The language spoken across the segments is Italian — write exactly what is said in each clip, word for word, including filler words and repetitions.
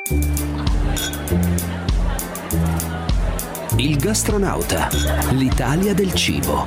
Il gastronauta, l'Italia del cibo,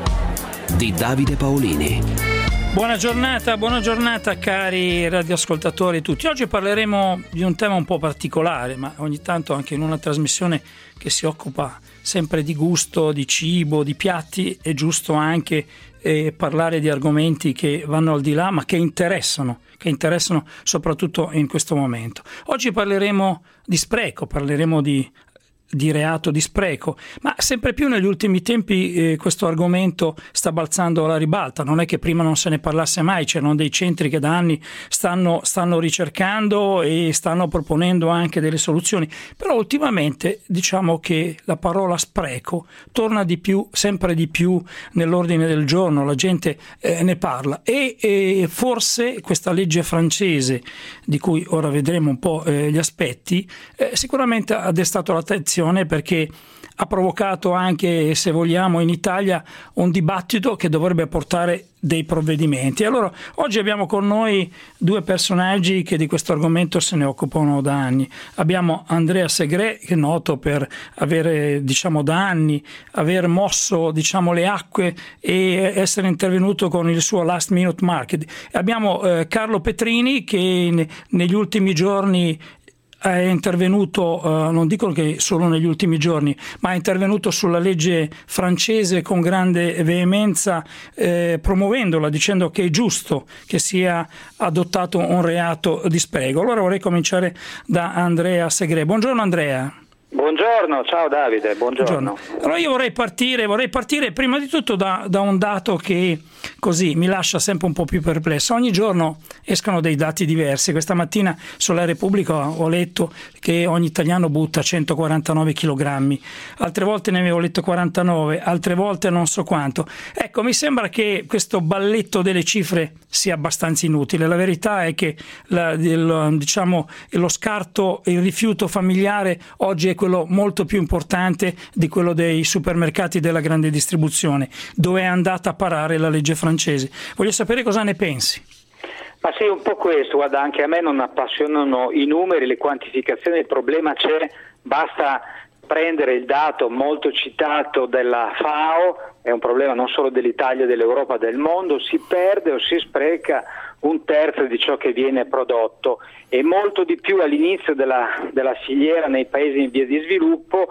di Davide Paolini. Buona giornata, buona giornata cari radioascoltatori tutti. Oggi parleremo di un tema un po' particolare, ma ogni tanto anche in una trasmissione che si occupa sempre di gusto, di cibo, di piatti, è giusto anche eh, parlare di argomenti che vanno al di là, ma che interessano, che interessano soprattutto in questo momento. Oggi parleremo di spreco, parleremo di di reato di spreco, ma sempre più negli ultimi tempi eh, questo argomento sta balzando alla ribalta. Non è che prima non se ne parlasse mai, c'erano dei centri che da anni stanno, stanno ricercando e stanno proponendo anche delle soluzioni, però ultimamente diciamo che la parola spreco torna di più, sempre di più nell'ordine del giorno, la gente eh, ne parla e, e forse questa legge francese, di cui ora vedremo un po' eh, gli aspetti, eh, sicuramente ha destato l'attenzione, perché ha provocato anche, se vogliamo, in Italia un dibattito che dovrebbe portare dei provvedimenti. Allora, oggi abbiamo con noi due personaggi che di questo argomento se ne occupano da anni. Abbiamo Andrea Segre, che è noto per avere, diciamo, da anni aver mosso, diciamo, le acque e essere intervenuto con il suo Last Minute Market. Abbiamo eh, Carlo Petrini, che ne, negli ultimi giorni è intervenuto, eh, non dico che solo negli ultimi giorni, ma è intervenuto sulla legge francese con grande veemenza, eh, promuovendola, dicendo che è giusto che sia adottato un reato di spreco. Allora vorrei cominciare da Andrea Segre. Buongiorno Andrea. Buongiorno, ciao Davide, buongiorno. buongiorno. Allora io vorrei partire, vorrei partire prima di tutto da, da un dato che così mi lascia sempre un po' più perplesso. Ogni giorno escono dei dati diversi. Questa mattina sulla Repubblica ho letto che ogni italiano butta centoquarantanove chilogrammi, altre volte ne avevo letto quarantanove, altre volte non so quanto. Ecco, mi sembra che questo balletto delle cifre sia abbastanza inutile. La verità è che la, il, diciamo, lo scarto, il rifiuto familiare oggi è quello molto più importante di quello dei supermercati della grande distribuzione, dove è andata a parare la legge francese. Voglio sapere cosa ne pensi. Ma sì, un po' questo, guarda, anche a me non appassionano i numeri, le quantificazioni, il problema c'è, basta prendere il dato molto citato della FAO, è un problema non solo dell'Italia, dell'Europa, del mondo, si perde o si spreca un terzo di ciò che viene prodotto e molto di più all'inizio della, della filiera nei paesi in via di sviluppo.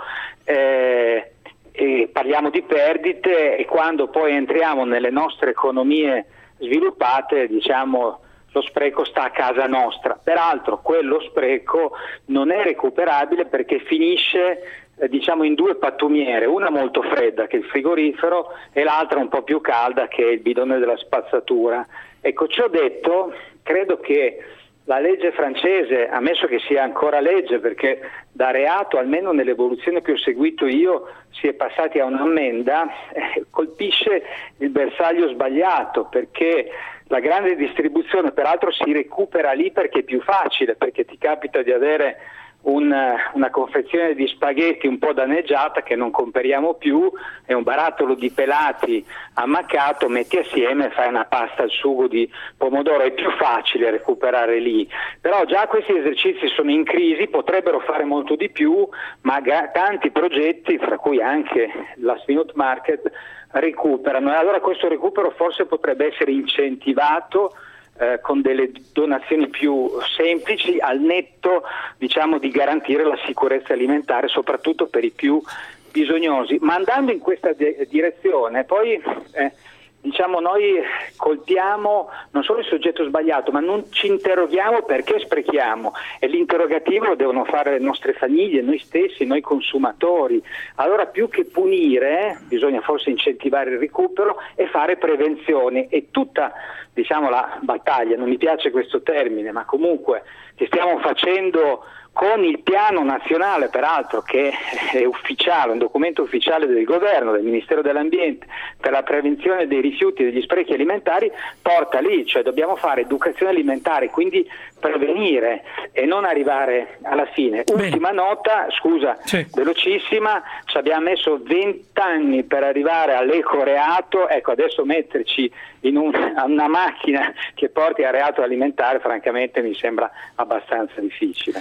Eh, e parliamo di perdite e quando poi entriamo nelle nostre economie sviluppate, diciamo, lo spreco sta a casa nostra. Peraltro quello spreco non è recuperabile perché finisce eh, diciamo in due pattumiere, una molto fredda che è il frigorifero e l'altra un po' più calda che è il bidone della spazzatura. Ecco, ciò detto, credo che la legge francese, ammesso che sia ancora legge, perché da reato, almeno nell'evoluzione che ho seguito io, si è passati a un'ammenda, eh, colpisce il bersaglio sbagliato, perché la grande distribuzione peraltro si recupera lì perché è più facile, perché ti capita di avere un, una confezione di spaghetti un po' danneggiata che non comperiamo più, è un barattolo di pelati ammaccato, metti assieme e fai una pasta al sugo di pomodoro, è più facile recuperare lì. Però già questi esercizi sono in crisi, potrebbero fare molto di più, ma ga- tanti progetti, fra cui anche Last Minute Market, recuperano e allora questo recupero forse potrebbe essere incentivato Eh, con delle donazioni più semplici, al netto, diciamo, di garantire la sicurezza alimentare soprattutto per i più bisognosi. Ma andando in questa de- direzione poi eh, diciamo noi colpiamo non solo il soggetto sbagliato, ma non ci interroghiamo perché sprechiamo, e l'interrogativo lo devono fare le nostre famiglie, noi stessi, noi consumatori. Allora più che punire bisogna forse incentivare il recupero e fare prevenzione, e tutta, diciamo, la battaglia, non mi piace questo termine, ma comunque che stiamo facendo con il piano nazionale, peraltro, che è ufficiale, un documento ufficiale del governo, del Ministero dell'Ambiente, per la prevenzione dei rifiuti e degli sprechi alimentari, porta lì, cioè dobbiamo fare educazione alimentare, quindi prevenire e non arrivare alla fine. Bene. Ultima nota, scusa, sì. velocissima, ci abbiamo messo vent'anni per arrivare all'ecoreato, ecco, adesso metterci in un, una macchina che porti al reato alimentare, francamente mi sembra abbastanza difficile.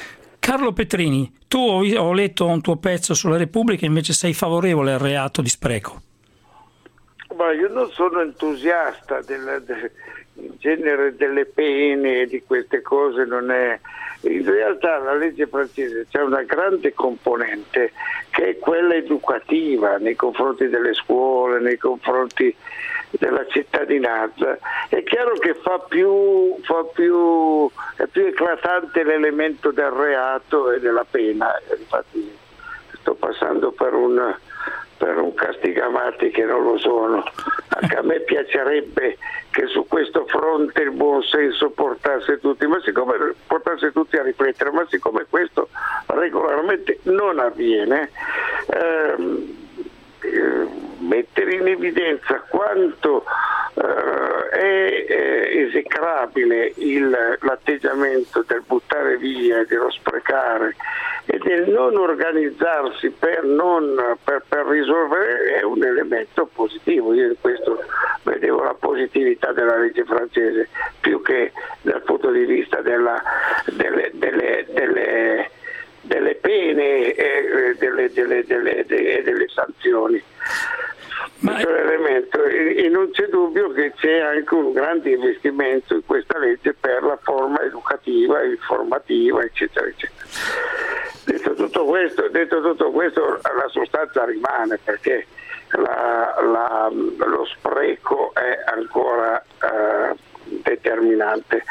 Carlo Petrini, tu ho, ho letto un tuo pezzo sulla Repubblica, invece sei favorevole al reato di spreco. Ma io non sono entusiasta del, del in genere delle pene, di queste cose, non è. In realtà la legge francese c'è una grande componente che è quella educativa nei confronti delle scuole, nei confronti della cittadinanza. È chiaro che fa più, fa più è più eclatante l'elemento del reato e della pena. Infatti sto passando per un per un castigamati che non lo sono. Anche a me piacerebbe che su questo fronte il buon senso portasse tutti, ma siccome portasse tutti a riflettere, ma siccome questo regolarmente non avviene, ehm, eh, mettere in evidenza quanto eh, è, è esecrabile il, l'atteggiamento del buttare via, dello sprecare e del non organizzarsi per, non, per, per risolvere è un elemento positivo. Io in questo vedevo la positività della legge francese più che dal punto di vista della, delle, delle, delle, delle pene e delle, delle, delle, delle, delle sanzioni. Ma questo è elemento, e non c'è dubbio che c'è anche un grande investimento in questa legge per la forma educativa, informativa, eccetera, eccetera. Detto tutto questo, detto tutto questo la sostanza rimane, perché la, la, lo spreco è ancora eh, determinante.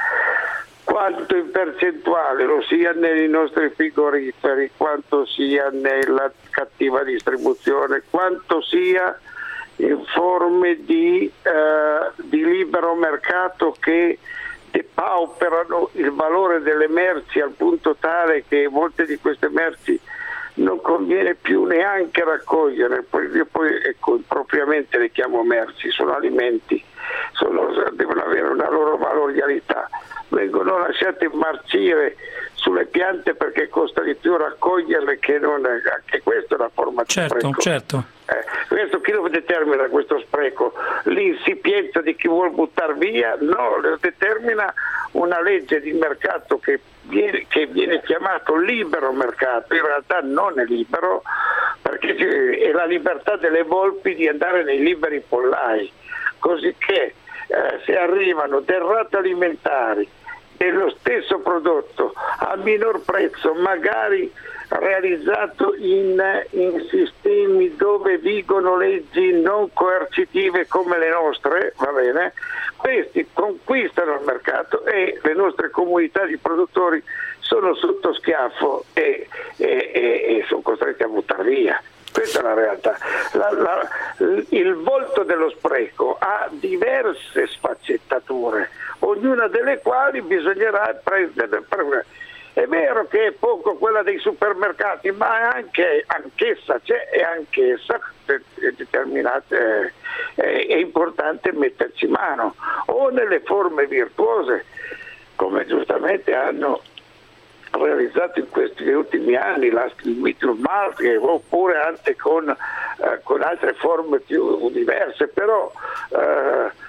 Quanto in percentuale lo sia nei nostri frigoriferi, quanto sia nella cattiva distribuzione, quanto sia in forme di, eh, di libero mercato che depauperano il valore delle merci al punto tale che molte di queste merci non conviene più neanche raccogliere. Poi, io poi ecco, propriamente le chiamo merci, sono alimenti, sono, devono avere una loro valorialità, vengono lasciate marcire sulle piante perché costa di più raccoglierle che non, anche questa è una forma di certo, spreco. Certo. Eh, questo chi lo determina questo spreco? L'insipienza di chi vuol buttare via? No, lo determina una legge di mercato che viene, che viene chiamato libero mercato, in realtà non è libero perché è la libertà delle volpi di andare nei liberi pollai, così che eh, se arrivano derrate alimentari dello stesso prodotto a minor prezzo, magari realizzato in, in sistemi dove vigono leggi non coercitive come le nostre, va bene? Questi conquistano il mercato e le nostre comunità di produttori sono sotto schiaffo e, e, e, e sono costretti a buttare via. Questa è la realtà. La, la, il volto dello spreco ha diverse sfaccettature, ognuna delle quali bisognerà prendere. È vero che è poco quella dei supermercati, ma anche anch'essa c'è e anch'essa è determinata, è, è importante metterci mano, o nelle forme virtuose, come giustamente hanno realizzato in questi ultimi anni la market, oppure anche con, eh, con altre forme più diverse, però eh,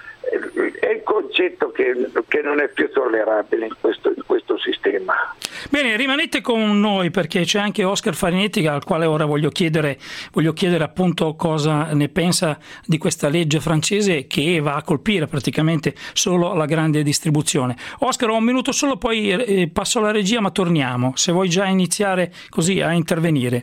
è il concetto che, che non è più tollerabile in questo, in questo sistema. Bene, rimanete con noi perché c'è anche Oscar Farinetti al quale ora voglio chiedere, voglio chiedere appunto cosa ne pensa di questa legge francese che va a colpire praticamente solo la grande distribuzione. Oscar, ho un minuto solo, poi eh, passo alla regia, ma torniamo. Se vuoi già iniziare così a intervenire.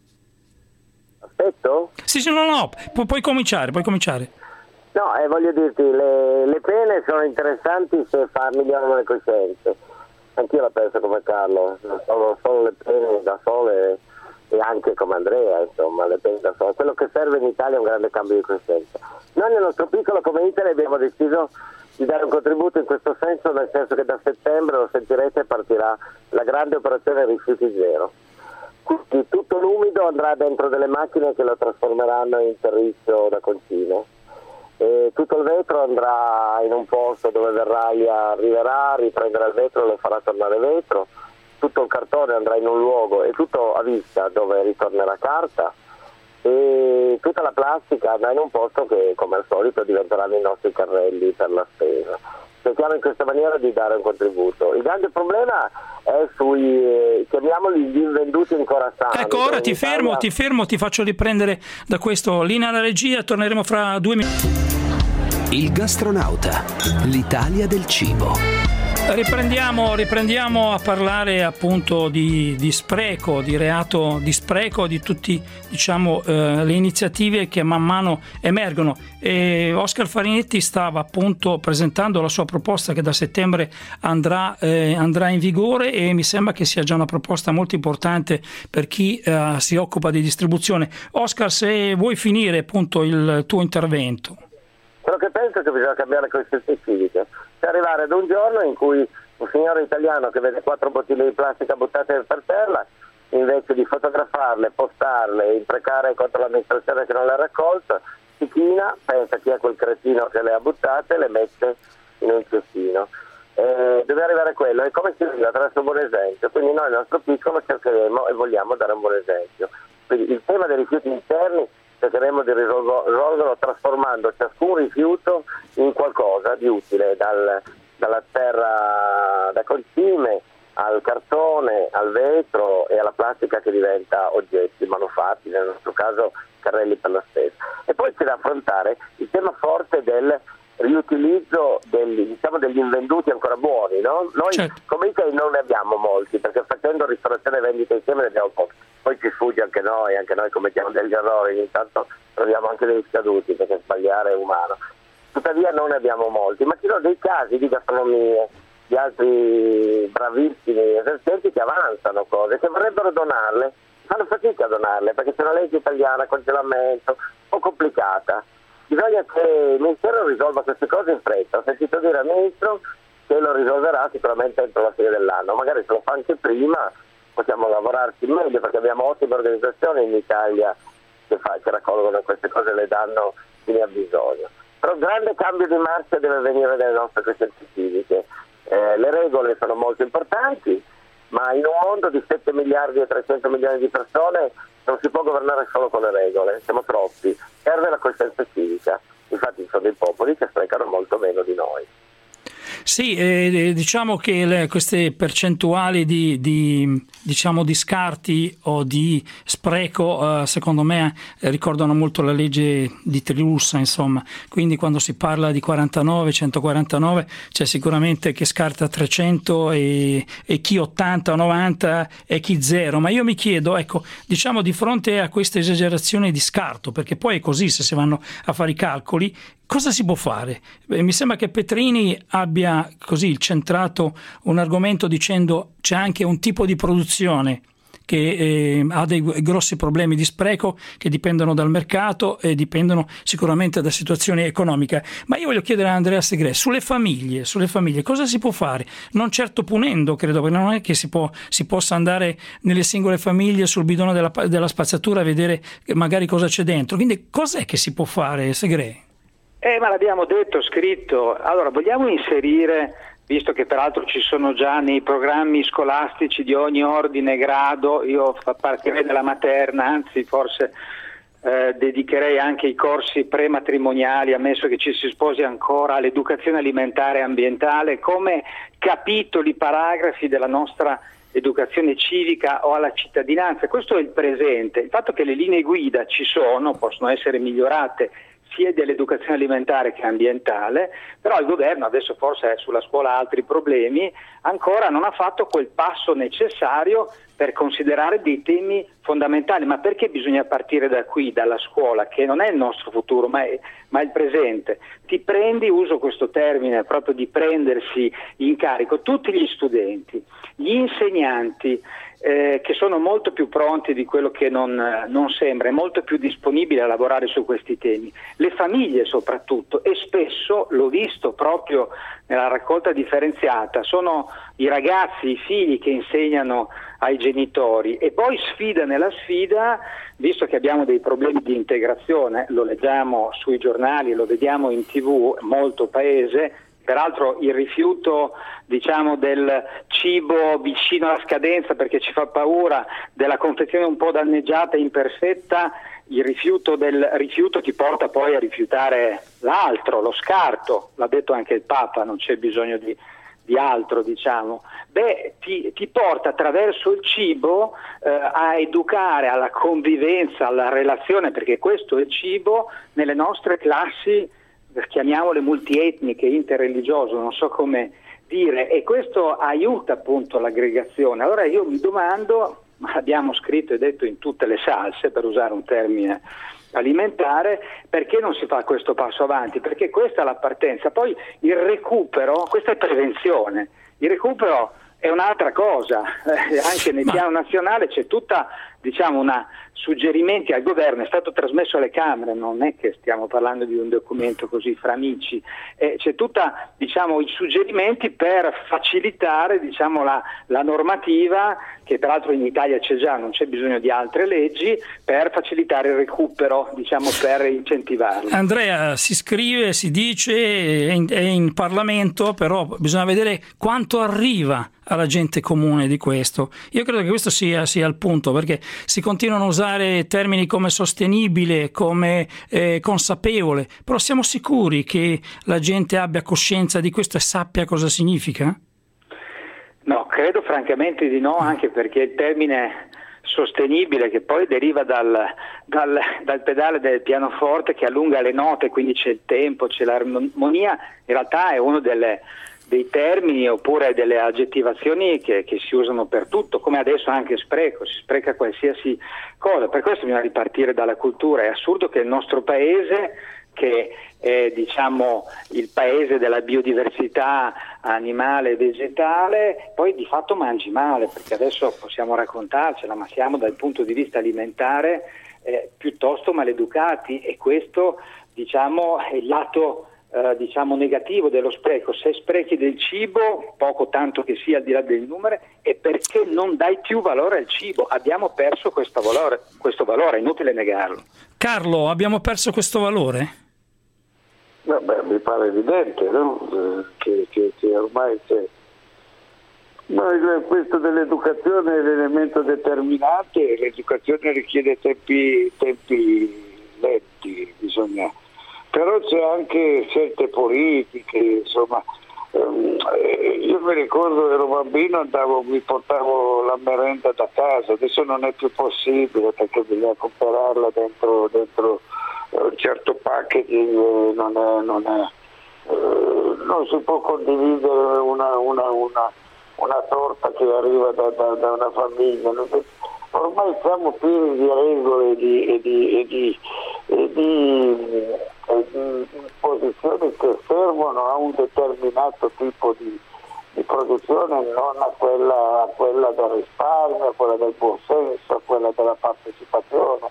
Aspetto? Sì, sì, no, no, pu- puoi cominciare, puoi cominciare. No, eh, voglio dirti, le, le pene sono interessanti se fa, migliorano le coscienze. Anch'io la penso come Carlo, solo, solo le pene da sole e anche come Andrea, insomma, le pene da sole. Quello che serve in Italia è un grande cambio di coscienza. Noi nel nostro piccolo come Italia abbiamo deciso di dare un contributo in questo senso, nel senso che da settembre, lo sentirete, partirà la grande operazione rifiuti zero. Quindi tutto l'umido andrà dentro delle macchine che lo trasformeranno in terriccio da concime. E tutto il vetro andrà in un posto dove Verraglia arriverà, riprenderà il vetro e lo farà tornare vetro, tutto il cartone andrà in un luogo e tutto a vista dove ritornerà carta, e tutta la plastica andrà in un posto che come al solito diventeranno i nostri carrelli per la spesa. cerchiamo in questa maniera di dare un contributo. Il grande problema è sui, eh, chiamiamoli gli invenduti in corazzano. Ecco, ora ti Italia... fermo, ti fermo, ti faccio riprendere da questo. Linea alla regia, torneremo fra due minuti. Il gastronauta, l'Italia del cibo. Riprendiamo, riprendiamo a parlare appunto di, di spreco, di reato di spreco, di tutte diciamo, eh, le iniziative che man mano emergono. E Oscar Farinetti stava appunto presentando la sua proposta che da settembre andrà, eh, andrà in vigore, e mi sembra che sia già una proposta molto importante per chi eh, si occupa di distribuzione. Oscar, se vuoi finire appunto il tuo intervento. Quello che penso è che bisogna cambiare le coscienze civiche, cioè arrivare ad un giorno in cui un signore italiano che vede quattro bottiglie di plastica buttate per terra, invece di fotografarle, postarle, imprecare contro l'amministrazione che non le ha raccolto, si china, pensa chi è quel cretino che le ha buttate e le mette in un cestino. Eh, deve arrivare a quello, e come si arriva? Attraverso un buon esempio. Quindi noi nel nostro piccolo cercheremo e vogliamo dare un buon esempio. Quindi il tema dei rifiuti interni cercheremo di risolverlo trasformando ciascun rifiuto in qualcosa di utile, dal, dalla terra da concime al cartone, al vetro e alla plastica che diventa oggetti manufatti, nel nostro caso carrelli per la stessa. E poi c'è da affrontare il tema forte del riutilizzo degli, diciamo, degli invenduti ancora buoni, no? Noi certo. come Italia non ne abbiamo molti, perché facendo ristorazione e vendita insieme ne abbiamo pochi. Poi ci sfugge anche noi, anche noi commettiamo degli errori, ogni tanto troviamo anche degli scaduti, perché sbagliare è umano. Tuttavia non ne abbiamo molti, ma ci sono dei casi di gastronomie, di altri bravissimi esercenti che avanzano cose, che vorrebbero donarle, fanno fatica a donarle, perché c'è una legge italiana, congelamento, un po' complicata. Bisogna che il Ministero risolva queste cose in fretta. Ho sentito dire al Ministro che lo risolverà sicuramente entro la fine dell'anno, magari se lo fa anche prima possiamo lavorarci meglio, perché abbiamo ottime organizzazioni in Italia che, fa, che raccolgono queste cose e le danno chi ne ha bisogno. Però il grande cambio di marcia deve venire dalle nostre coscienze civiche. Eh, le regole sono molto importanti, ma in un mondo di sette miliardi e trecento milioni di persone non si può governare solo con le regole, siamo troppi, serve la coscienza civica. Infatti ci sono dei popoli che sprecano molto meno di noi. Sì, eh, diciamo che le, queste percentuali di, di, diciamo di scarti o di spreco eh, secondo me eh, ricordano molto la legge di Trilussa, insomma, quindi quando si parla di quarantanove, centoquarantanove c'è sicuramente chi scarta trecento e, e chi ottanta o novanta e chi zero, ma io mi chiedo, ecco, diciamo di fronte a questa esagerazione di scarto, perché poi è così se si vanno a fare i calcoli, cosa si può fare? Beh, mi sembra che Petrini abbia così centrato un argomento dicendo c'è anche un tipo di produzione che eh, ha dei grossi problemi di spreco che dipendono dal mercato e dipendono sicuramente da situazioni economiche. Ma io voglio chiedere a Andrea Segre, sulle famiglie, sulle famiglie cosa si può fare? Non certo punendo, credo, perché non è che si, può, si possa andare nelle singole famiglie sul bidone della, della spazzatura a vedere magari cosa c'è dentro. Quindi cos'è che si può fare, Segre? Eh, ma l'abbiamo detto, scritto. Allora, vogliamo inserire, visto che peraltro ci sono già nei programmi scolastici di ogni ordine e grado, io partirei dalla materna, anzi forse eh, dedicherei anche i corsi prematrimoniali, ammesso che ci si sposi ancora, all'educazione alimentare e ambientale, come capitoli, paragrafi della nostra educazione civica o alla cittadinanza. Questo è il presente. Il fatto che le linee guida ci sono, possono essere migliorate sia dell'educazione alimentare che ambientale, però il governo, adesso forse sulla scuola ha altri problemi, ancora non ha fatto quel passo necessario per considerare dei temi fondamentali. Ma perché bisogna partire da qui, dalla scuola, che non è il nostro futuro ma è, ma è il presente? Ti prendi, uso questo termine proprio di prendersi in carico, tutti gli studenti, gli insegnanti, Eh, che sono molto più pronti di quello che non, non sembra, e molto più disponibili a lavorare su questi temi, le famiglie soprattutto, e spesso l'ho visto proprio nella raccolta differenziata, sono i ragazzi, i figli che insegnano ai genitori, e poi sfida nella sfida, visto che abbiamo dei problemi di integrazione, lo leggiamo sui giornali, lo vediamo in tv, molto paese. Peraltro il rifiuto, diciamo, del cibo vicino alla scadenza perché ci fa paura, della confezione un po' danneggiata e imperfetta, il rifiuto del rifiuto ti porta poi a rifiutare l'altro, lo scarto, l'ha detto anche il Papa, non c'è bisogno di, di altro, diciamo. Beh, ti, ti porta attraverso il cibo eh, a educare alla convivenza, alla relazione, perché questo è il cibo nelle nostre classi, chiamiamole multietniche, interreligiose, non so come dire, e questo aiuta appunto l'aggregazione. Allora io mi domando, abbiamo scritto e detto in tutte le salse, per usare un termine alimentare, perché non si fa questo passo avanti? Perché questa è la partenza, poi il recupero, questa è prevenzione, il recupero è un'altra cosa, eh, anche nel piano nazionale c'è tutta, diciamo, una suggerimenti al governo, è stato trasmesso alle Camere, non è che stiamo parlando di un documento così fra amici, eh, c'è tutta, diciamo, i suggerimenti per facilitare, diciamo, la, la normativa, che peraltro in Italia c'è già, non c'è bisogno di altre leggi, per facilitare il recupero, diciamo, per incentivarlo. Andrea, si scrive, si dice, è in, è in Parlamento, però bisogna vedere quanto arriva alla gente comune di questo. Io credo che questo sia, sia il punto, perché si continuano a usare termini come sostenibile, come eh, consapevole, però siamo sicuri che la gente abbia coscienza di questo e sappia cosa significa? No, credo francamente di no, anche perché il termine sostenibile, che poi deriva dal, dal, dal pedale del pianoforte che allunga le note, quindi c'è il tempo, c'è l'armonia, in realtà è uno delle dei termini oppure delle aggettivazioni che, che si usano per tutto, come adesso anche spreco, si spreca qualsiasi cosa. Per questo bisogna ripartire dalla cultura. È assurdo che il nostro paese, che è, diciamo, il paese della biodiversità animale e vegetale, poi di fatto mangi male, perché adesso possiamo raccontarcela, ma siamo dal punto di vista alimentare eh, piuttosto maleducati, e questo, diciamo, è il lato Uh, diciamo negativo dello spreco. Se sprechi del cibo, poco tanto che sia al di là del numero, è perché non dai più valore al cibo. Abbiamo perso questo valore, questo valore, è inutile negarlo. Carlo, abbiamo perso questo valore? Vabbè, mi pare evidente, no? che, che, che ormai c'è. No, questo dell'educazione è l'elemento determinante, l'educazione richiede tempi, tempi lenti, bisogna. Però c'è anche scelte politiche, insomma. Io mi ricordo, ero bambino, andavo, mi portavo la merenda da casa, adesso non è più possibile perché bisogna comprarla dentro, dentro un certo packaging, non, è, non, è, non si può condividere una, una, una, una torta che arriva da, da, da una famiglia. Ormai siamo pieni di regole e di, e di, e di, e di, e di imposizioni che servono a un determinato tipo di, di produzione, non a quella, a quella del risparmio, a quella del buonsenso, a quella della partecipazione.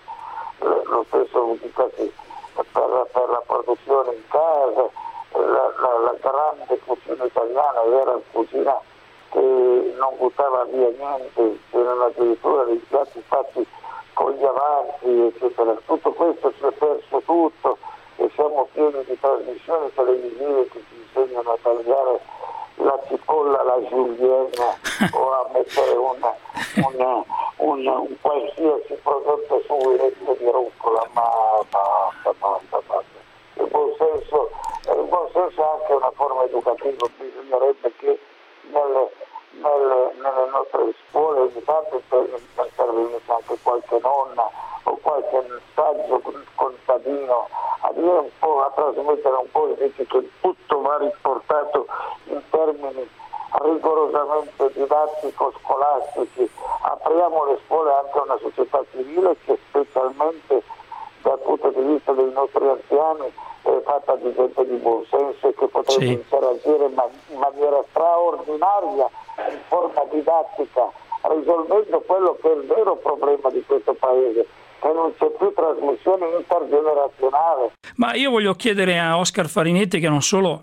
Lo stesso dicasi per, per la produzione in casa, la, la, la grande cucina italiana era cucina che non buttava via niente, c'erano addirittura dei piatti fatti con gli avanti, eccetera. Tutto questo si è perso tutto e siamo pieni di trasmissioni televisive che ci insegnano a tagliare la cipolla alla julienne o a mettere una, una, una, un qualsiasi prodotto su un letto di rucola, ma basta, basta, basta. Il buon senso, il buon senso è anche una forma educativa, bisognerebbe che nelle, nelle, nelle nostre scuole ogni tanto intervenisse anche qualche nonna o qualche saggio contadino a dire un po', a trasmettere un po' invece che tutto va riportato in termini rigorosamente didattico-scolastici. Apriamo le scuole anche a una società civile che specialmente dal punto di vista dei nostri anziani è fatta di gente di buon senso e che potrebbe sì. interagire in maniera straordinaria in forma didattica, risolvendo quello che è il vero problema di questo paese, che non c'è più trasmissione intergenerazionale. Ma io voglio chiedere a Oscar Farinetti, che non solo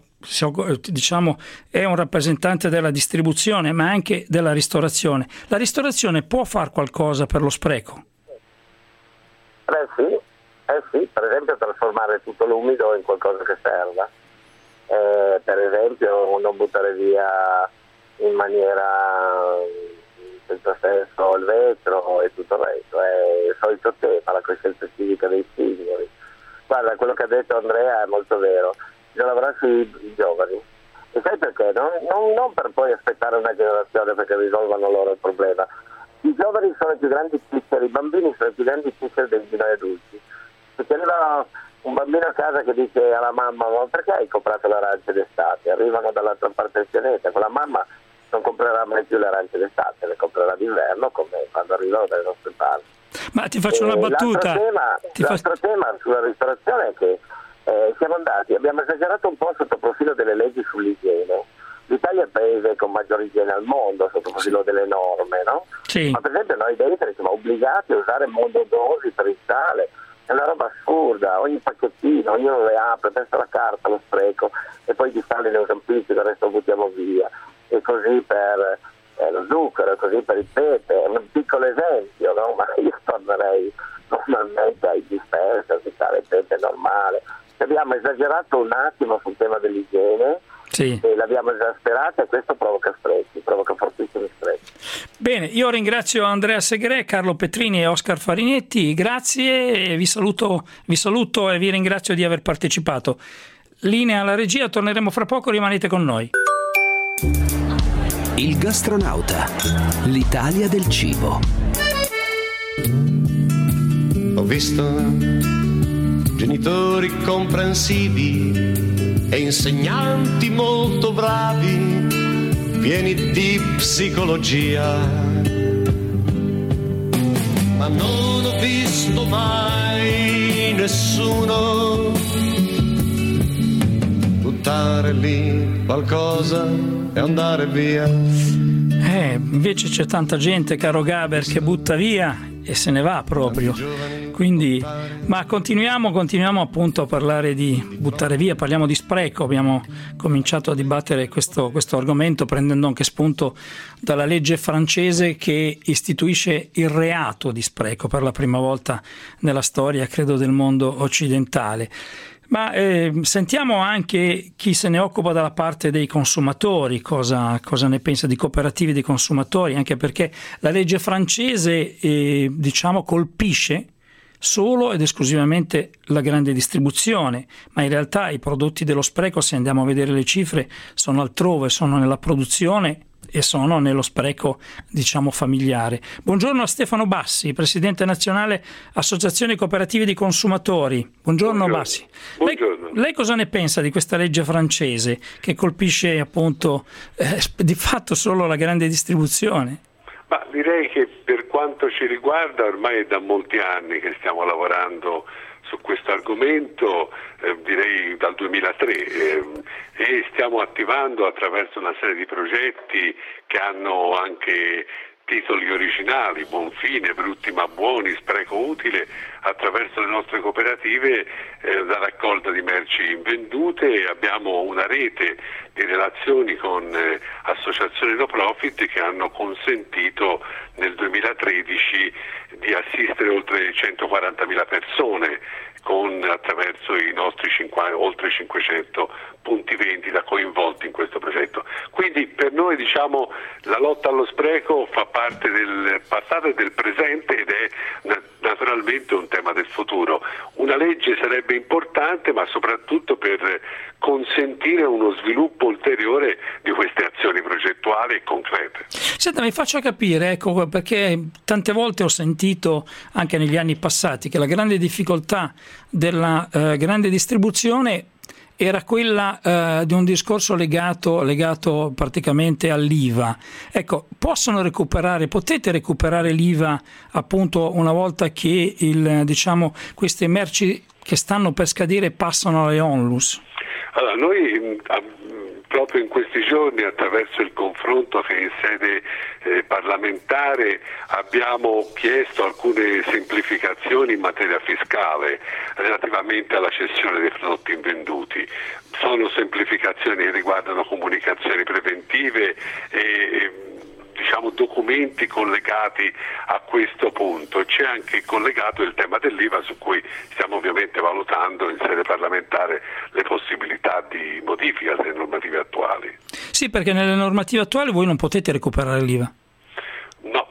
diciamo è un rappresentante della distribuzione ma anche della ristorazione. La ristorazione può fare qualcosa per lo spreco? Eh sì, eh sì, per esempio trasformare tutto l'umido in qualcosa che serva, eh, per esempio non buttare via in maniera senza senso il vetro e tutto il resto, è il solito tema, la coscienza civica dei singoli. Guarda, quello che ha detto Andrea è molto vero, bisogna lavorare sui giovani. E sai perché? Non, non, non per poi aspettare una generazione perché risolvano loro il problema. I giovani sono i più grandi pitcher, i bambini sono i più grandi pitcher dei noi adulti. Perché arriva un bambino a casa che dice alla mamma: ma perché hai comprato le arance d'estate? Arrivano dall'altra parte del pianeta, quella mamma non comprerà mai più le arance d'estate, le comprerà d'inverno come quando arrivano dalle nostre parti. Ma ti faccio e una battuta. L'altro tema, ti l'altro fa... tema sulla ristorazione è che eh, siamo andati, abbiamo esagerato un po' sotto il profilo delle leggi sull'igiene. L'Italia è il paese con maggior igiene al mondo sotto il profilo delle norme, no? Sì. Ma per esempio noi dentro siamo obbligati a usare mondodosi per il sale, è una roba assurda, ogni pacchettino, ognuno le apre, pensa la carta, lo spreco, e poi di sale ne usa un pizzico, il resto lo buttiamo via. E così per eh, lo zucchero, e così per il pepe, è un piccolo esempio, no? Ma io tornerei normalmente ai dispersi, al sale, il pepe normale. Abbiamo esagerato un attimo sul tema dell'igiene. Sì. E l'abbiamo esasperata e questo provoca sprechi, provoca fortissimi sprechi. Bene, io ringrazio Andrea Segre, Carlo Petrini e Oscar Farinetti, grazie, e vi saluto, vi saluto e vi ringrazio di aver partecipato. Linea alla regia, torneremo fra poco, rimanete con noi. Il gastronauta, l'Italia del cibo. Ho visto genitori comprensivi e insegnanti molto bravi, pieni di psicologia, ma non ho visto mai nessuno buttare lì qualcosa e andare via. Eh, invece c'è tanta gente, caro Gaber, che butta via e se ne va proprio. Quindi, ma continuiamo, continuiamo appunto a parlare di buttare via, parliamo di spreco. Abbiamo cominciato a dibattere questo, questo argomento prendendo anche spunto dalla legge francese che istituisce il reato di spreco per la prima volta nella storia, credo, del mondo occidentale. Ma eh, sentiamo anche chi se ne occupa dalla parte dei consumatori, cosa, cosa ne pensa di cooperative di consumatori, anche perché la legge francese eh, diciamo colpisce solo ed esclusivamente la grande distribuzione, ma in realtà i prodotti dello spreco, se andiamo a vedere le cifre, sono altrove, sono nella produzione e sono nello spreco, diciamo, familiare. Buongiorno a Stefano Bassi, presidente nazionale Associazione Cooperative di Consumatori. Buongiorno, Buongiorno. Bassi. Buongiorno. Lei, lei cosa ne pensa di questa legge francese che colpisce appunto eh, di fatto solo la grande distribuzione? Ma direi che per quanto ci riguarda ormai è da molti anni che stiamo lavorando su questo argomento, eh, direi dal duemilatré, eh, e stiamo attivando attraverso una serie di progetti che hanno anche titoli originali: buon fine, brutti ma buoni, spreco utile, attraverso le nostre cooperative, eh, la raccolta di merci invendute. Abbiamo una rete di relazioni con eh, associazioni no profit che hanno consentito nel duemilatredici di assistere oltre centoquarantamila persone con, attraverso i nostri cinquanta, oltre cinquecento punti vendita coinvolti in questo progetto. Quindi per noi, diciamo, la lotta allo spreco fa parte del passato e del presente ed è naturalmente un tema del futuro. Una legge sarebbe importante, ma soprattutto per consentire uno sviluppo ulteriore di queste azioni progettuali e concrete. Senta, mi faccia capire, ecco, perché tante volte ho sentito anche negli anni passati che la grande difficoltà della eh, grande distribuzione era quella eh, di un discorso legato, legato praticamente all'I V A. Ecco, possono recuperare, potete recuperare l'I V A appunto una volta che il, diciamo, queste merci che stanno per scadere passano alle Onlus? Allora, noi proprio in questi giorni, attraverso il confronto che in sede eh, parlamentare abbiamo chiesto alcune semplificazioni in materia fiscale relativamente alla cessione dei prodotti invenduti. Sono semplificazioni che riguardano comunicazioni preventive e diciamo documenti collegati a questo punto. C'è anche collegato il tema dell'I V A, su cui stiamo ovviamente valutando in sede parlamentare le possibilità di modifica delle normative attuali. Sì, perché nelle normative attuali voi non potete recuperare l'I V A. No,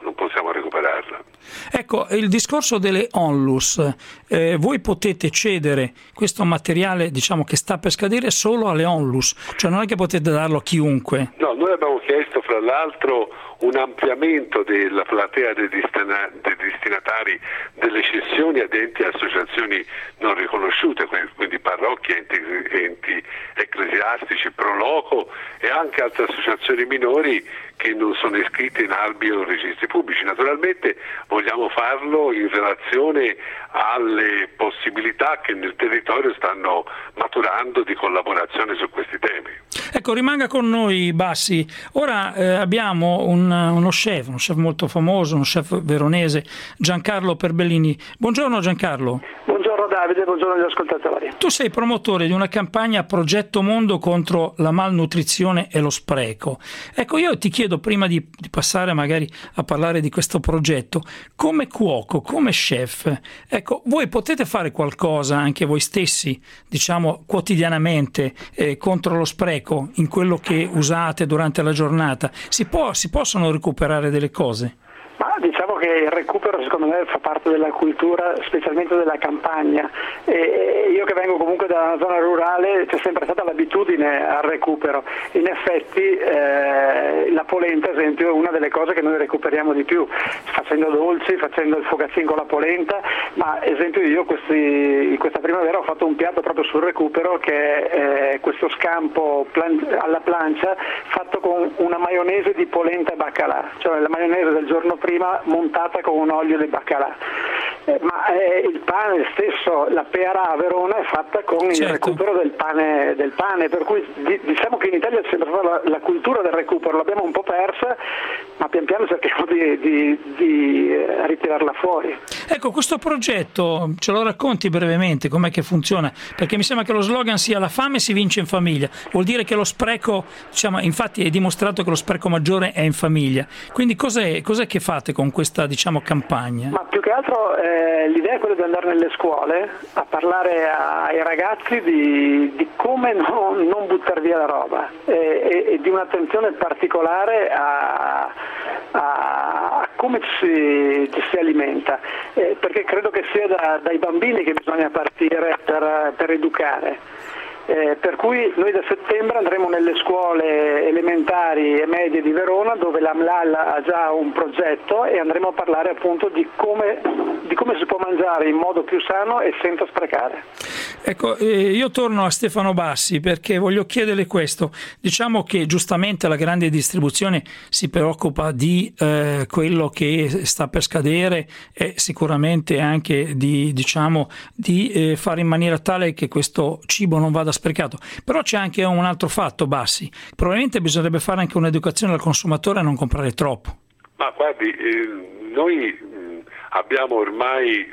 Ecco, il discorso delle onlus, eh, voi potete cedere questo materiale, diciamo, che sta per scadere solo alle onlus, cioè non è che potete darlo a chiunque. No, noi abbiamo chiesto fra l'altro un ampliamento della platea dei, destina- dei destinatari delle cessioni ad enti e associazioni non riconosciute, quindi parrocchie, enti, enti ecclesiastici, pro loco e anche altre associazioni minori che non sono iscritte in albi o registri pubblici. Naturalmente vogliamo farlo in relazione alle possibilità che nel territorio stanno maturando di collaborazione su questi temi. Ecco, rimanga con noi Bassi. Ora eh, abbiamo un, uno chef, uno chef molto famoso, uno chef veronese, Giancarlo Perbellini. Buongiorno Giancarlo. Buongiorno Davide, buongiorno agli ascoltatori. Tu sei promotore di una campagna Progetto Mondo contro la malnutrizione e lo spreco. Ecco, io ti chiedo, prima di, di passare magari a parlare di questo progetto, come cuoco, come chef, ecco, voi potete fare qualcosa anche voi stessi, diciamo quotidianamente, eh, contro lo spreco in quello che usate durante la giornata? Si può, si possono recuperare delle cose? Ma diciamo che il recupero secondo me fa parte della cultura, specialmente della campagna, e io che vengo comunque da una zona rurale c'è sempre stata l'abitudine al recupero. In effetti eh, la polenta, ad esempio, è una delle cose che noi recuperiamo di più, facendo dolci, facendo il fogazzin con la polenta, ma ad esempio io questi, questa primavera ho fatto un piatto proprio sul recupero che è eh, questo scampo plan- alla plancia fatto con una maionese di polenta e baccalà, cioè la maionese del giorno prima montata con un olio di baccalà. Eh, ma eh, il pane stesso, la Pearà a Verona è fatta con certo. il recupero del pane, del pane, per cui di, diciamo che in Italia c'è sempre stata la, la cultura del recupero, l'abbiamo un po' persa, ma pian piano cerchiamo di, di, di eh, ritirarla fuori. Ecco, questo progetto ce lo racconti brevemente, com'è che funziona? Perché mi sembra che lo slogan sia "la fame si vince in famiglia", vuol dire che lo spreco, diciamo, infatti è dimostrato che lo spreco maggiore è in famiglia, quindi cos'è, cos'è che fate con questa, diciamo, campagna? Ma più che altro eh, l'idea è quella di andare nelle scuole a parlare ai ragazzi di, di come non, non buttare via la roba e, e, e di un'attenzione particolare a, a, a come ci, ci si alimenta, eh, perché credo che sia da, dai bambini che bisogna partire per, per educare. Eh, per cui noi da settembre andremo nelle scuole elementari e medie di Verona, dove l'AMLAL ha già un progetto, e andremo a parlare appunto di come, di come si può mangiare in modo più sano e senza sprecare. Ecco, eh, io torno a Stefano Bassi perché voglio chiederle questo. Diciamo che giustamente la grande distribuzione si preoccupa di eh, quello che sta per scadere e sicuramente anche di, diciamo, di eh, fare in maniera tale che questo cibo non vada sprecato. Però c'è anche un altro fatto, Bassi. Probabilmente bisognerebbe fare anche un'educazione al consumatore a non comprare troppo. Ma guardi, eh, noi mh, abbiamo ormai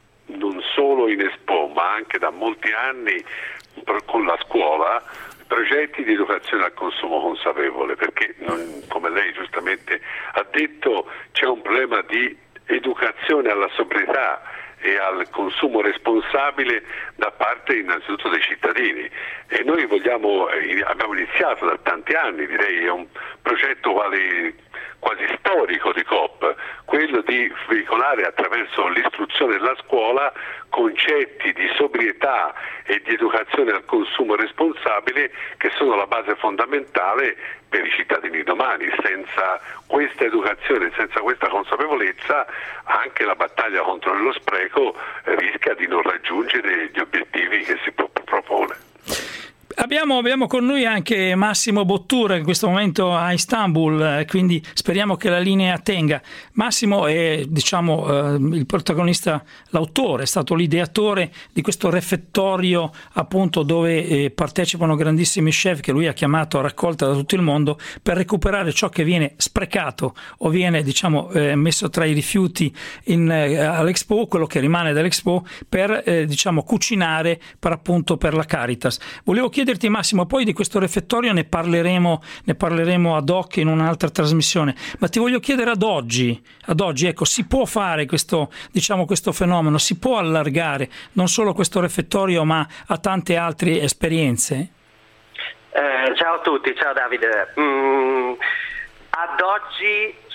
non solo in Expo, ma anche da molti anni con la scuola progetti di educazione al consumo consapevole, perché non, come lei giustamente ha detto, c'è un problema di educazione alla sobrietà e al consumo responsabile da parte innanzitutto dei cittadini, e noi vogliamo, abbiamo iniziato da tanti anni, direi è un progetto quasi, quasi storico di Coop, quello di veicolare attraverso l'istruzione della scuola concetti di sobrietà e di educazione al consumo responsabile che sono la base fondamentale per i cittadini domani. Senza questa educazione, senza questa consapevolezza, anche la battaglia contro lo spreco rischia di non raggiungere gli obiettivi che si propone. Abbiamo, abbiamo con noi anche Massimo Bottura in questo momento a Istanbul, quindi speriamo che la linea tenga. Massimo è, diciamo, eh, il protagonista, l'autore, è stato l'ideatore di questo refettorio appunto dove eh, partecipano grandissimi chef che lui ha chiamato a raccolta da tutto il mondo per recuperare ciò che viene sprecato o viene, diciamo, eh, messo tra i rifiuti in, eh, all'Expo, quello che rimane dall'Expo, per eh, diciamo cucinare per appunto per la Caritas. Volevo chiederti, Massimo, poi di questo refettorio ne parleremo, ne parleremo ad hoc in un'altra trasmissione, ma ti voglio chiedere ad oggi, ad oggi ecco, si può fare questo, diciamo, questo fenomeno, si può allargare non solo questo refettorio ma a tante altre esperienze? Eh, ciao a tutti, ciao Davide. Mm, ad oggi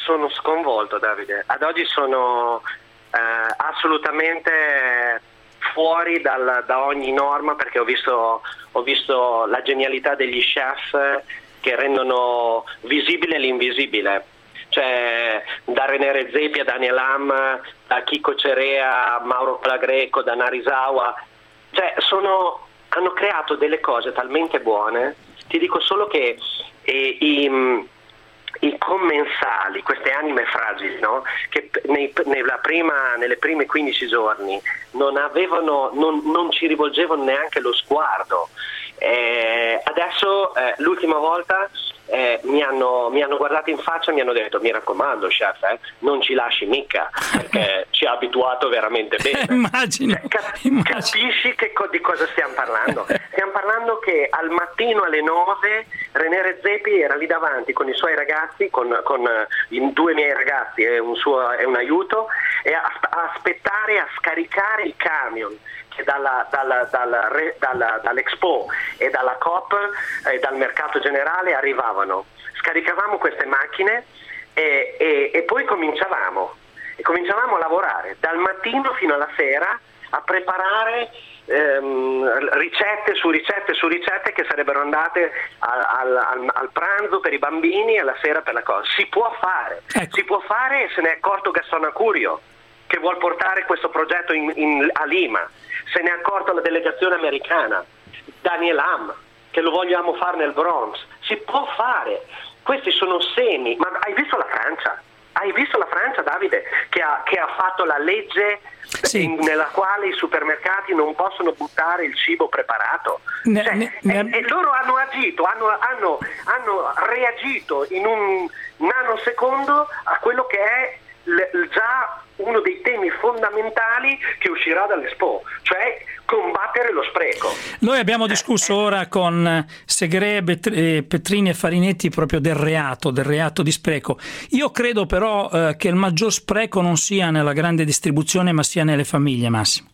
sono sconvolto, Davide. Ad oggi sono eh, assolutamente fuori dal, da ogni norma, perché ho visto, ho visto la genialità degli chef che rendono visibile l'invisibile. Cioè, da René Redzepi a Daniel Ham, da Chico Cerea a Mauro Palagreco, da Narisawa, cioè sono, hanno creato delle cose talmente buone. Ti dico solo che eh, i, i commensali, queste anime fragili, no? Che nei, nella prima, nelle prime quindici giorni non avevano, non, non ci rivolgevano neanche lo sguardo. Eh, adesso eh, l'ultima volta eh, mi, hanno, mi hanno guardato in faccia e mi hanno detto: mi raccomando chef, eh, non ci lasci mica, perché ci ha abituato veramente bene. Immagino, Cioè, cap- immagino. Capisci che co- di cosa stiamo parlando? Stiamo parlando che al mattino alle nove René Redzepi era lì davanti con i suoi ragazzi, con, con uh, i due miei ragazzi e un, suo, e un aiuto, e a, a aspettare, a scaricare il camion che dalla, dalla, dalla, dalla, dall'Expo e dalla Coop e dal mercato generale arrivavano. Scaricavamo queste macchine e, e, e poi cominciavamo e cominciavamo a lavorare dal mattino fino alla sera a preparare ehm, ricette su ricette su ricette che sarebbero andate al, al, al pranzo per i bambini e alla sera per la cosa. Si può fare, ecco. Si può fare, e se ne è accorto Gaston Acurio, che vuol portare questo progetto in, in, a Lima. Se ne è accorta la delegazione americana, Daniel Ham, che lo vogliamo fare nel Bronx. Si può fare. Questi sono semi. Ma hai visto la Francia? Hai visto la Francia, Davide, che ha, che ha fatto la legge sì. in, nella quale i supermercati non possono buttare il cibo preparato? Ne, cioè, ne, ne... E, e loro hanno agito, hanno, hanno, hanno reagito in un nanosecondo a quello che è l, già uno dei temi fondamentali che uscirà dall'Expo, cioè combattere lo spreco. Noi abbiamo discusso ora con Segre, Petrini e Farinetti proprio del reato, del reato di spreco. Io credo però eh, che il maggior spreco non sia nella grande distribuzione, ma sia nelle famiglie, Massimo.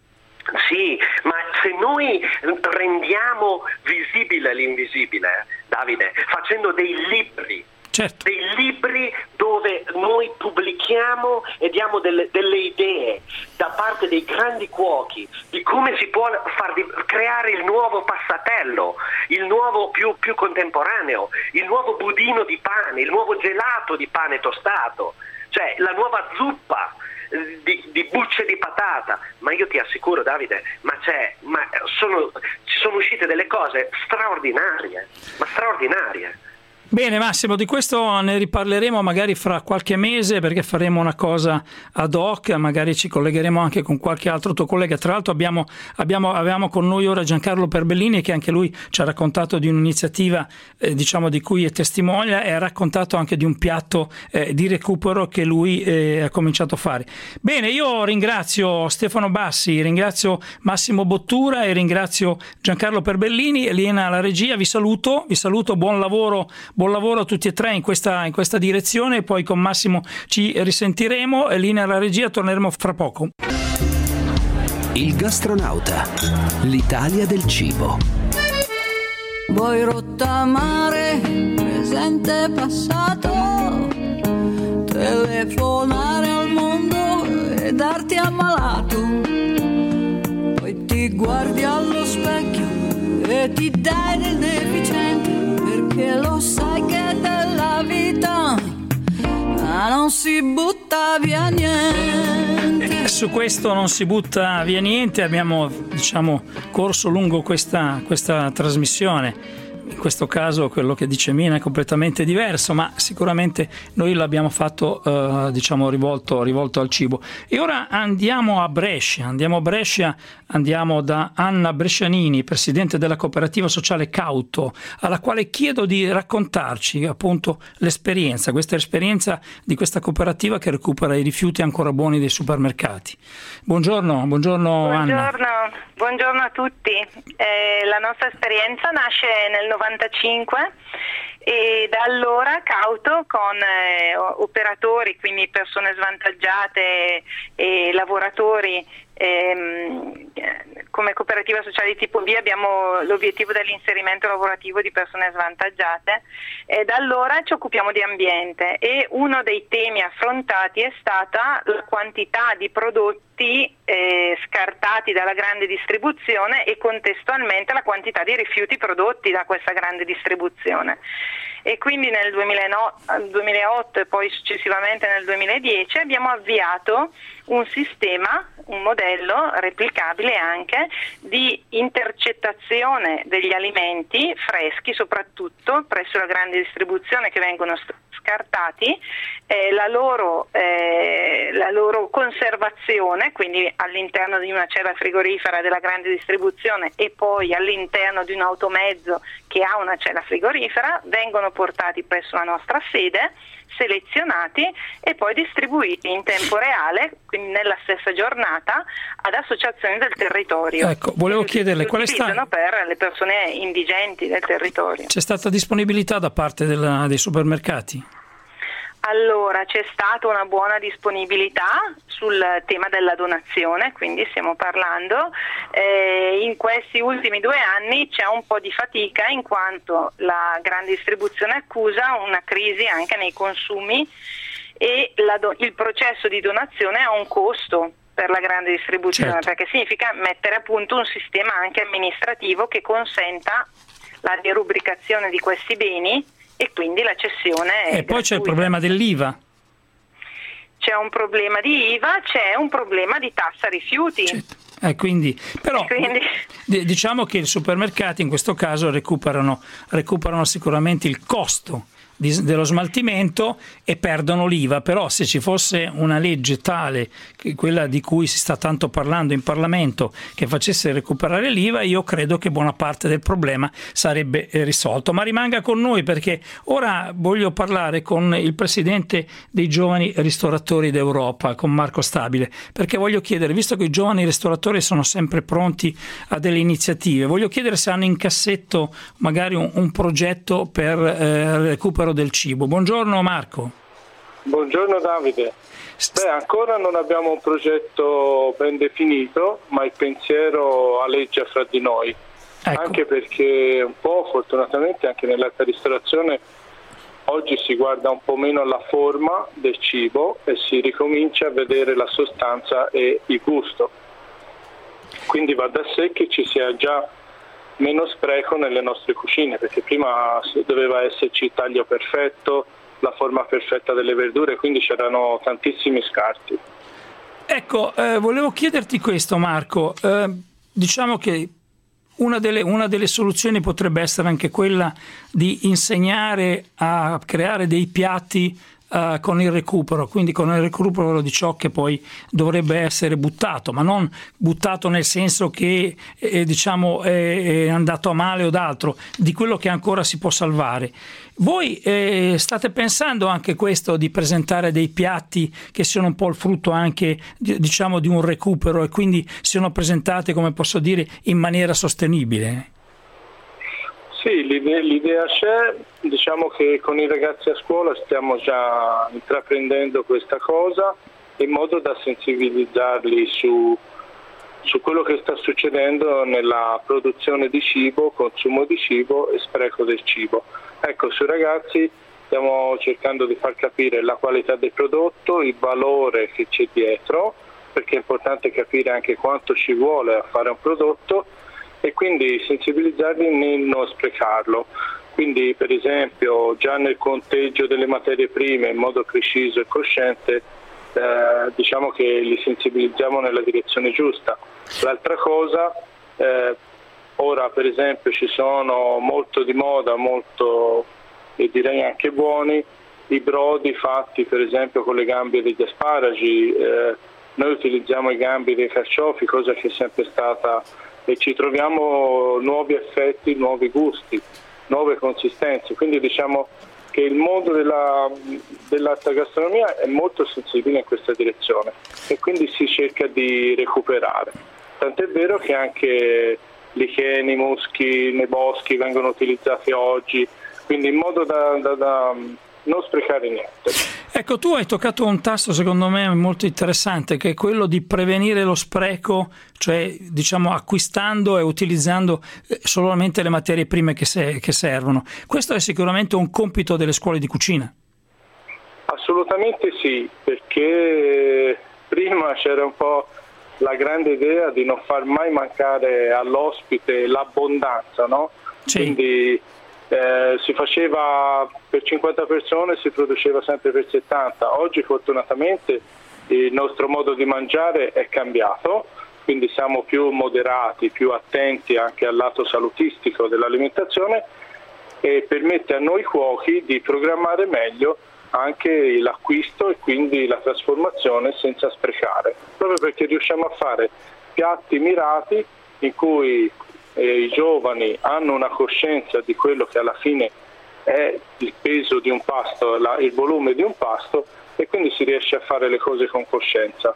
Sì, ma se noi rendiamo visibile l'invisibile, Davide, facendo dei libri, certo. dei libri dove noi pubblichiamo e diamo delle, delle idee da parte dei grandi cuochi di come si può far di, creare il nuovo passatello, il nuovo più, più contemporaneo, il nuovo budino di pane, il nuovo gelato di pane tostato, cioè la nuova zuppa di, di bucce di patata. Ma io ti assicuro, Davide, ma c'è, ma sono, ci sono uscite delle cose straordinarie, ma straordinarie. Bene Massimo, di questo ne riparleremo magari fra qualche mese, perché faremo una cosa ad hoc, magari ci collegheremo anche con qualche altro tuo collega. Tra l'altro abbiamo, abbiamo, avevamo con noi ora Giancarlo Perbellini, che anche lui ci ha raccontato di un'iniziativa eh, diciamo di cui è testimonia, e ha raccontato anche di un piatto eh, di recupero che lui eh, ha cominciato a fare. Bene, io ringrazio Stefano Bassi, ringrazio Massimo Bottura e ringrazio Giancarlo Perbellini. Elena alla regia, vi saluto, vi saluto, buon lavoro. Buon lavoro a tutti e tre in questa, in questa direzione, poi con Massimo ci risentiremo e linea alla regia, torneremo fra poco. Il gastronauta, l'Italia del cibo. Vuoi rottamare presente passato, telefonare al mondo e darti ammalato, poi ti guardi allo specchio e ti dai del deficiente, perché lo sai che della vita non si butta via niente. E su questo non si butta via niente abbiamo, diciamo, corso lungo questa, questa trasmissione. In questo caso quello che dice Mina è completamente diverso, ma sicuramente noi l'abbiamo fatto eh, diciamo rivolto, rivolto al cibo. E ora andiamo a Brescia, andiamo a Brescia, andiamo da Anna Brescianini, presidente della cooperativa sociale Cauto, alla quale chiedo di raccontarci appunto l'esperienza, questa esperienza di questa cooperativa che recupera i rifiuti ancora buoni dei supermercati. Buongiorno, buongiorno, buongiorno Anna. Buongiorno a tutti. Eh, la nostra esperienza nasce nel novantacinque e da allora Cauto con eh, operatori, quindi persone svantaggiate e lavoratori, ehm, come cooperativa sociale di tipo B abbiamo l'obiettivo dell'inserimento lavorativo di persone svantaggiate e da allora ci occupiamo di ambiente e uno dei temi affrontati è stata la quantità di prodotti eh, scartati dalla grande distribuzione e contestualmente la quantità di rifiuti prodotti da questa grande distribuzione. E quindi nel duemilaotto e poi successivamente nel duemiladieci abbiamo avviato un sistema, un modello replicabile anche di intercettazione degli alimenti freschi, soprattutto presso la grande distribuzione, che vengono scartati, eh, la loro, eh, la loro conservazione, quindi all'interno di una cella frigorifera della grande distribuzione e poi all'interno di un automezzo che ha una cella frigorifera, vengono portati presso la nostra sede, selezionati e poi distribuiti in tempo reale, quindi nella stessa giornata, ad associazioni del territorio. Ecco, volevo chiederle qual è stata per le persone indigenti del territorio. C'è stata disponibilità da parte della, dei supermercati? Allora, c'è stata una buona disponibilità sul tema della donazione, quindi stiamo parlando. Eh, in questi ultimi due anni c'è un po' di fatica in quanto la grande distribuzione accusa una crisi anche nei consumi e la do- il processo di donazione ha un costo per la grande distribuzione, certo, perché significa mettere a punto un sistema anche amministrativo che consenta la derubricazione di questi beni e quindi la cessione. E poi c'è il problema dell'I V A. C'è un problema di I V A, c'è un problema di tassa rifiuti. Certo. Eh, quindi, però quindi... d- diciamo che i supermercati in questo caso recuperano, recuperano sicuramente il costo di, dello smaltimento e perdono l'I V A, però se ci fosse una legge tale, che quella di cui si sta tanto parlando in Parlamento, che facesse recuperare l'I V A, io credo che buona parte del problema sarebbe risolto. Ma rimanga con noi, perché ora voglio parlare con il presidente dei giovani ristoratori d'Europa, con Marco Stabile, perché voglio chiedere, visto che i giovani ristoratori sono sempre pronti a delle iniziative, voglio chiedere se hanno in cassetto magari un, un progetto per eh, recupero del cibo. Buongiorno Marco. Buongiorno Davide. Beh, ancora non abbiamo un progetto ben definito, ma il pensiero aleggia fra di noi. Ecco. Anche perché un po' fortunatamente anche nell'alta ristorazione oggi si guarda un po' meno alla forma del cibo e si ricomincia a vedere la sostanza e il gusto. Quindi va da sé che ci sia già meno spreco nelle nostre cucine, perché prima doveva esserci il taglio perfetto, la forma perfetta delle verdure, quindi c'erano tantissimi scarti. Ecco, eh, volevo chiederti questo Marco, eh, diciamo che una delle, una delle soluzioni potrebbe essere anche quella di insegnare a creare dei piatti Uh, con il recupero, quindi con il recupero di ciò che poi dovrebbe essere buttato, ma non buttato nel senso che eh, diciamo è, è andato a male o d'altro, di quello che ancora si può salvare. Voi eh, state pensando anche questo, di presentare dei piatti che siano un po' il frutto anche diciamo di un recupero e quindi siano presentati, come posso dire, in maniera sostenibile? Sì, l'idea, l'idea c'è, diciamo che con i ragazzi a scuola stiamo già intraprendendo questa cosa in modo da sensibilizzarli su, su quello che sta succedendo nella produzione di cibo, consumo di cibo e spreco del cibo. Ecco, sui ragazzi stiamo cercando di far capire la qualità del prodotto, il valore che c'è dietro, perché è importante capire anche quanto ci vuole a fare un prodotto, e quindi sensibilizzarli nel non sprecarlo. Quindi per esempio già nel conteggio delle materie prime in modo preciso e cosciente eh, diciamo che li sensibilizziamo nella direzione giusta. L'altra cosa, eh, ora per esempio ci sono molto di moda, molto e direi anche buoni, i brodi fatti per esempio con le gambie degli asparagi, eh, noi utilizziamo i gambi dei carciofi, cosa che è sempre stata, e ci troviamo nuovi effetti, nuovi gusti, nuove consistenze, quindi diciamo che il mondo della, dell'alta gastronomia è molto sensibile in questa direzione e quindi si cerca di recuperare. Tant'è vero che anche licheni, muschi nei boschi vengono utilizzati oggi, quindi in modo da, da, da non sprecare niente. Ecco, tu hai toccato un tasto secondo me molto interessante, che è quello di prevenire lo spreco, cioè diciamo acquistando e utilizzando solamente le materie prime che, se, che servono. Questo è sicuramente un compito delle scuole di cucina. Assolutamente sì, perché prima c'era un po' la grande idea di non far mai mancare all'ospite l'abbondanza, no? Sì. Quindi eh, si faceva per cinquanta persone, si produceva sempre per settanta. Oggi fortunatamente il nostro modo di mangiare è cambiato, quindi siamo più moderati, più attenti anche al lato salutistico dell'alimentazione, e permette a noi cuochi di programmare meglio anche l'acquisto e quindi la trasformazione senza sprecare, proprio perché riusciamo a fare piatti mirati in cui eh, i giovani hanno una coscienza di quello che alla fine è il peso di un pasto, la, il volume di un pasto, e quindi si riesce a fare le cose con coscienza.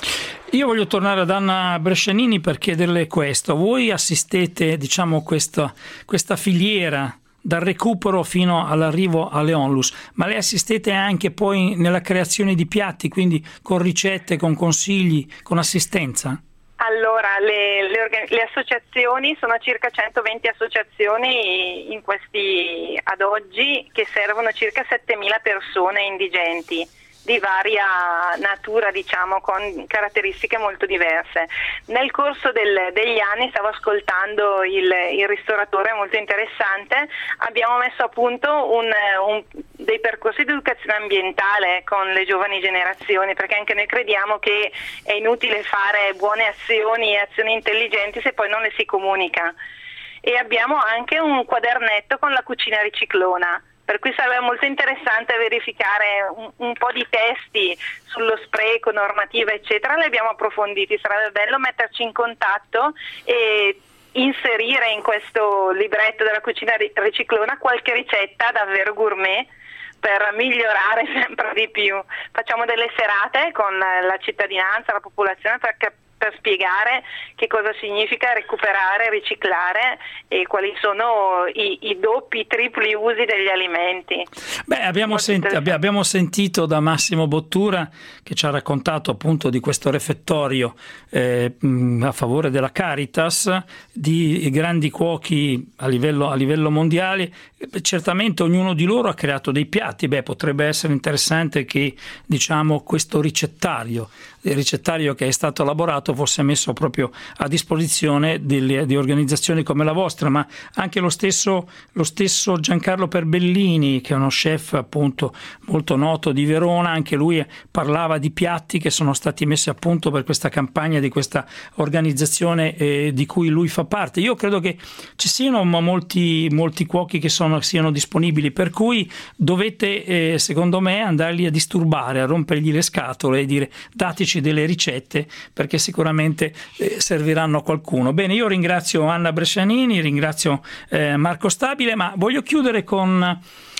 Io voglio tornare ad Anna Brescianini per chiederle questo. Voi assistete, diciamo, questa, questa filiera dal recupero fino all'arrivo alle Onlus, ma le assistete anche poi nella creazione di piatti, quindi con ricette, con consigli, con assistenza? Allora, le, le, organ- le associazioni, sono circa centoventi associazioni in questi ad oggi, che servono circa settemila persone indigenti di varia natura, diciamo, con caratteristiche molto diverse. Nel corso del, degli anni, stavo ascoltando il, il ristoratore, molto interessante, abbiamo messo a punto un, un, dei percorsi di educazione ambientale con le giovani generazioni, perché anche noi crediamo che è inutile fare buone azioni e azioni intelligenti se poi non le si comunica. E abbiamo anche un quadernetto con la cucina riciclona, per cui sarebbe molto interessante verificare un, un po' di testi sullo spreco, normativa eccetera, li abbiamo approfonditi, sarebbe bello metterci in contatto e inserire in questo libretto della cucina riciclona qualche ricetta davvero gourmet per migliorare sempre di più. Facciamo delle serate con la cittadinanza, la popolazione, per capire, per spiegare che cosa significa recuperare, riciclare e quali sono i, i doppi, i tripli usi degli alimenti. Beh, abbiamo, sent- abbiamo sentito da Massimo Bottura, che ci ha raccontato appunto di questo refettorio eh, a favore della Caritas, di grandi cuochi a livello, a livello mondiale. Certamente ognuno di loro ha creato dei piatti. Beh, potrebbe essere interessante che, diciamo, questo ricettario il ricettario che è stato elaborato fosse messo proprio a disposizione delle, di organizzazioni come la vostra, ma anche lo stesso, lo stesso Giancarlo Perbellini, che è uno chef appunto molto noto di Verona, anche lui parlava di piatti che sono stati messi a punto per questa campagna di questa organizzazione eh, di cui lui fa parte. Io credo che ci siano molti, molti cuochi che sono, siano disponibili, per cui dovete eh, secondo me andarli a disturbare, a rompergli le scatole e dire dateci delle ricette, perché sicuramente eh, serviranno a qualcuno. Bene, io ringrazio Anna Brescianini, ringrazio eh, Marco Stabile, ma voglio chiudere con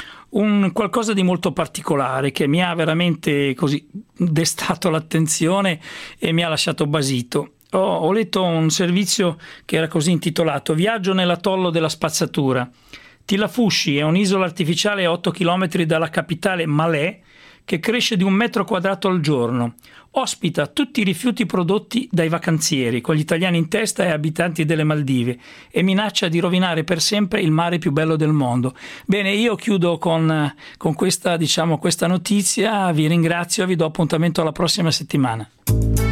un qualcosa di molto particolare che mi ha veramente così destato l'attenzione e mi ha lasciato basito. Ho, ho letto un servizio che era così intitolato Viaggio nell'atollo della spazzatura. Tilafushi è un'isola artificiale a otto chilometri dalla capitale Malé, che cresce di un metro quadrato al giorno. Ospita tutti i rifiuti prodotti dai vacanzieri, con gli italiani in testa e abitanti delle Maldive, e minaccia di rovinare per sempre il mare più bello del mondo. Bene, io chiudo con, con questa, diciamo, questa notizia, vi ringrazio e vi do appuntamento alla prossima settimana.